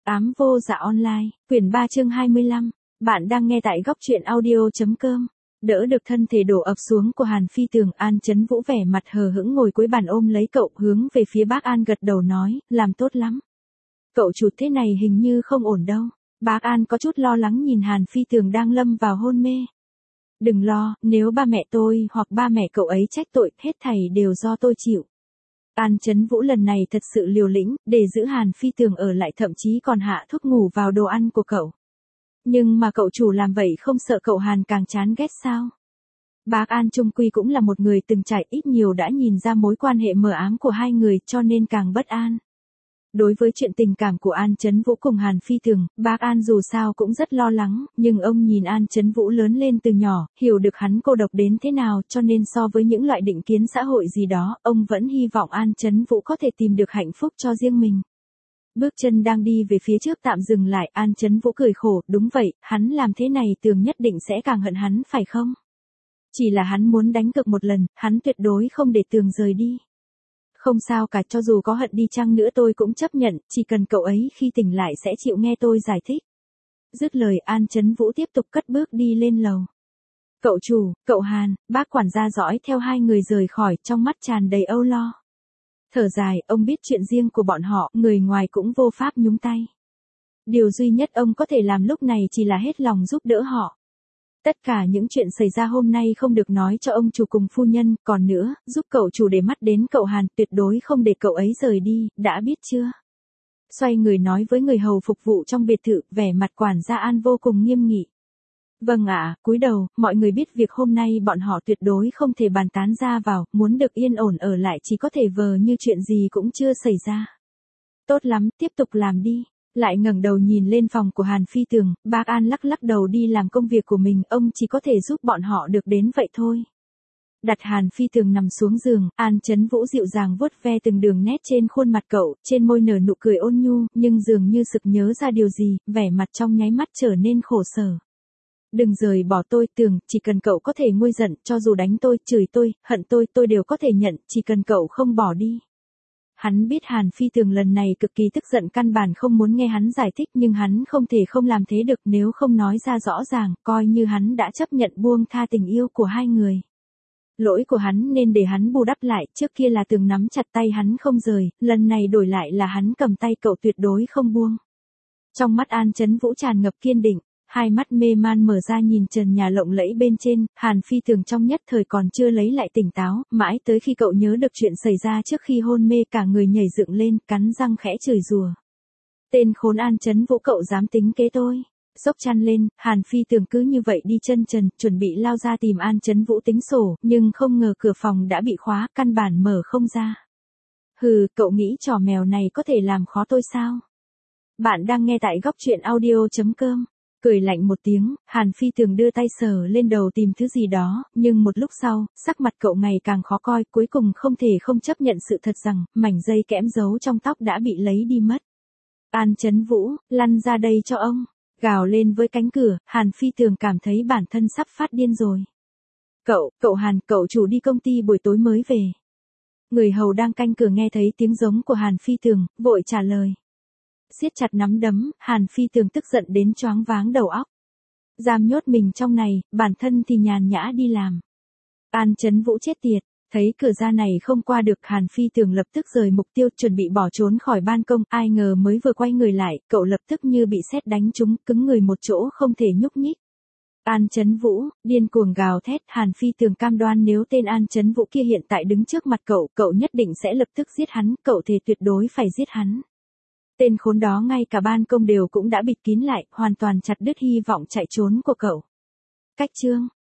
Ám vô dạ online, quyển 3 chương 25. Bạn đang nghe tại góc truyện audio.com. Đỡ được thân thể đổ ập xuống của Hàn Phi Tường, An Chấn Vũ vẻ mặt hờ hững ngồi cuối bàn ôm lấy cậu, hướng về phía bác An gật đầu nói, làm tốt lắm. Cậu chủ thế này hình như không ổn đâu. Bác An có chút lo lắng nhìn Hàn Phi Tường đang lâm vào hôn mê. Đừng lo, nếu ba mẹ tôi hoặc ba mẹ cậu ấy trách tội, hết thảy đều do tôi chịu. An Chấn Vũ lần này thật sự liều lĩnh, để giữ Hàn Phi Tường ở lại, thậm chí còn hạ thuốc ngủ vào đồ ăn của cậu. Nhưng mà cậu chủ làm vậy không sợ cậu Hàn càng chán ghét sao? Bác An chung quy cũng là một người từng trải, ít nhiều đã nhìn ra mối quan hệ mờ ám của hai người, cho nên càng bất an. Đối với chuyện tình cảm của An Chấn Vũ cùng Hàn Phi Tường, bác An dù sao cũng rất lo lắng, nhưng ông nhìn An Chấn Vũ lớn lên từ nhỏ, hiểu được hắn cô độc đến thế nào, cho nên so với những loại định kiến xã hội gì đó, ông vẫn hy vọng An Chấn Vũ có thể tìm được hạnh phúc cho riêng mình. Bước chân đang đi về phía trước tạm dừng lại, An Chấn Vũ cười khổ, đúng vậy, hắn làm thế này Tường nhất định sẽ càng hận hắn phải không? Chỉ là hắn muốn đánh cược một lần, hắn tuyệt đối không để Tường rời đi. Không sao cả, cho dù có hận đi chăng nữa tôi cũng chấp nhận, chỉ cần cậu ấy khi tỉnh lại sẽ chịu nghe tôi giải thích. Dứt lời, An Chấn Vũ tiếp tục cất bước đi lên lầu. Cậu chủ, cậu Hàn, bác quản gia dõi theo hai người rời khỏi, trong mắt tràn đầy âu lo. Thở dài, ông biết chuyện riêng của bọn họ, người ngoài cũng vô pháp nhúng tay. Điều duy nhất ông có thể làm lúc này chỉ là hết lòng giúp đỡ họ. Tất cả những chuyện xảy ra hôm nay không được nói cho ông chủ cùng phu nhân, còn nữa, giúp cậu chủ để mắt đến cậu Hàn, tuyệt đối không để cậu ấy rời đi, đã biết chưa? Xoay người nói với người hầu phục vụ trong biệt thự, vẻ mặt quản gia An vô cùng nghiêm nghị. Vâng ạ, cúi đầu, mọi người biết việc hôm nay bọn họ tuyệt đối không thể bàn tán ra vào, muốn được yên ổn ở lại chỉ có thể vờ như chuyện gì cũng chưa xảy ra. Tốt lắm, tiếp tục làm đi. Lại ngẩng đầu nhìn lên phòng của Hàn Phi Tường, bác An lắc lắc đầu đi làm công việc của mình, ông chỉ có thể giúp bọn họ được đến vậy thôi. Đặt Hàn Phi Tường nằm xuống giường, An Chấn Vũ dịu dàng vuốt ve từng đường nét trên khuôn mặt cậu, trên môi nở nụ cười ôn nhu, nhưng dường như sực nhớ ra điều gì, vẻ mặt trong nháy mắt trở nên khổ sở. Đừng rời bỏ tôi Tường, chỉ cần cậu có thể nguôi giận, cho dù đánh tôi, chửi tôi, hận tôi đều có thể nhận, chỉ cần cậu không bỏ đi. Hắn biết Hàn Phi Tường lần này cực kỳ tức giận, căn bản không muốn nghe hắn giải thích, nhưng hắn không thể không làm thế được, nếu không nói ra rõ ràng, coi như hắn đã chấp nhận buông tha tình yêu của hai người. Lỗi của hắn nên để hắn bù đắp lại, trước kia là Tường nắm chặt tay hắn không rời, lần này đổi lại là hắn cầm tay cậu tuyệt đối không buông. Trong mắt An Chấn Vũ tràn ngập kiên định. Hai mắt mê man mở ra nhìn trần nhà lộng lẫy bên trên, Hàn Phi Tường trong nhất thời còn chưa lấy lại tỉnh táo, mãi tới khi cậu nhớ được chuyện xảy ra trước khi hôn mê, cả người nhảy dựng lên, cắn răng khẽ chửi rủa. Tên khốn An Chấn Vũ, cậu dám tính kế tôi. Xốc chăn lên, Hàn Phi Tường cứ như vậy đi chân trần, chuẩn bị lao ra tìm An Chấn Vũ tính sổ, nhưng không ngờ cửa phòng đã bị khóa, căn bản mở không ra. Hừ, cậu nghĩ trò mèo này có thể làm khó tôi sao? Bạn đang nghe tại góc truyện audio.com. Cười lạnh một tiếng, Hàn Phi Tường đưa tay sờ lên đầu tìm thứ gì đó, nhưng một lúc sau, sắc mặt cậu ngày càng khó coi, cuối cùng không thể không chấp nhận sự thật rằng, mảnh dây kẽm giấu trong tóc đã bị lấy đi mất. An Chấn Vũ, lăn ra đây cho ông, gào lên với cánh cửa, Hàn Phi Tường cảm thấy bản thân sắp phát điên rồi. Cậu Hàn, cậu chủ đi công ty buổi tối mới về. Người hầu đang canh cửa nghe thấy tiếng giống của Hàn Phi Tường, vội trả lời. Siết chặt nắm đấm, Hàn Phi Tường tức giận đến choáng váng đầu óc. Giam nhốt mình trong này, bản thân thì nhàn nhã đi làm. An Chấn Vũ chết tiệt, thấy cửa ra này không qua được, Hàn Phi Tường lập tức rời mục tiêu, chuẩn bị bỏ trốn khỏi ban công, ai ngờ mới vừa quay người lại, cậu lập tức như bị sét đánh trúng, cứng người một chỗ không thể nhúc nhích. An Chấn Vũ, điên cuồng gào thét, Hàn Phi Tường cam đoan nếu tên An Chấn Vũ kia hiện tại đứng trước mặt cậu nhất định sẽ lập tức giết hắn, cậu thề tuyệt đối phải giết hắn. Tên khốn đó ngay cả ban công đều cũng đã bịt kín lại, hoàn toàn chặt đứt hy vọng chạy trốn của cậu. Cách chương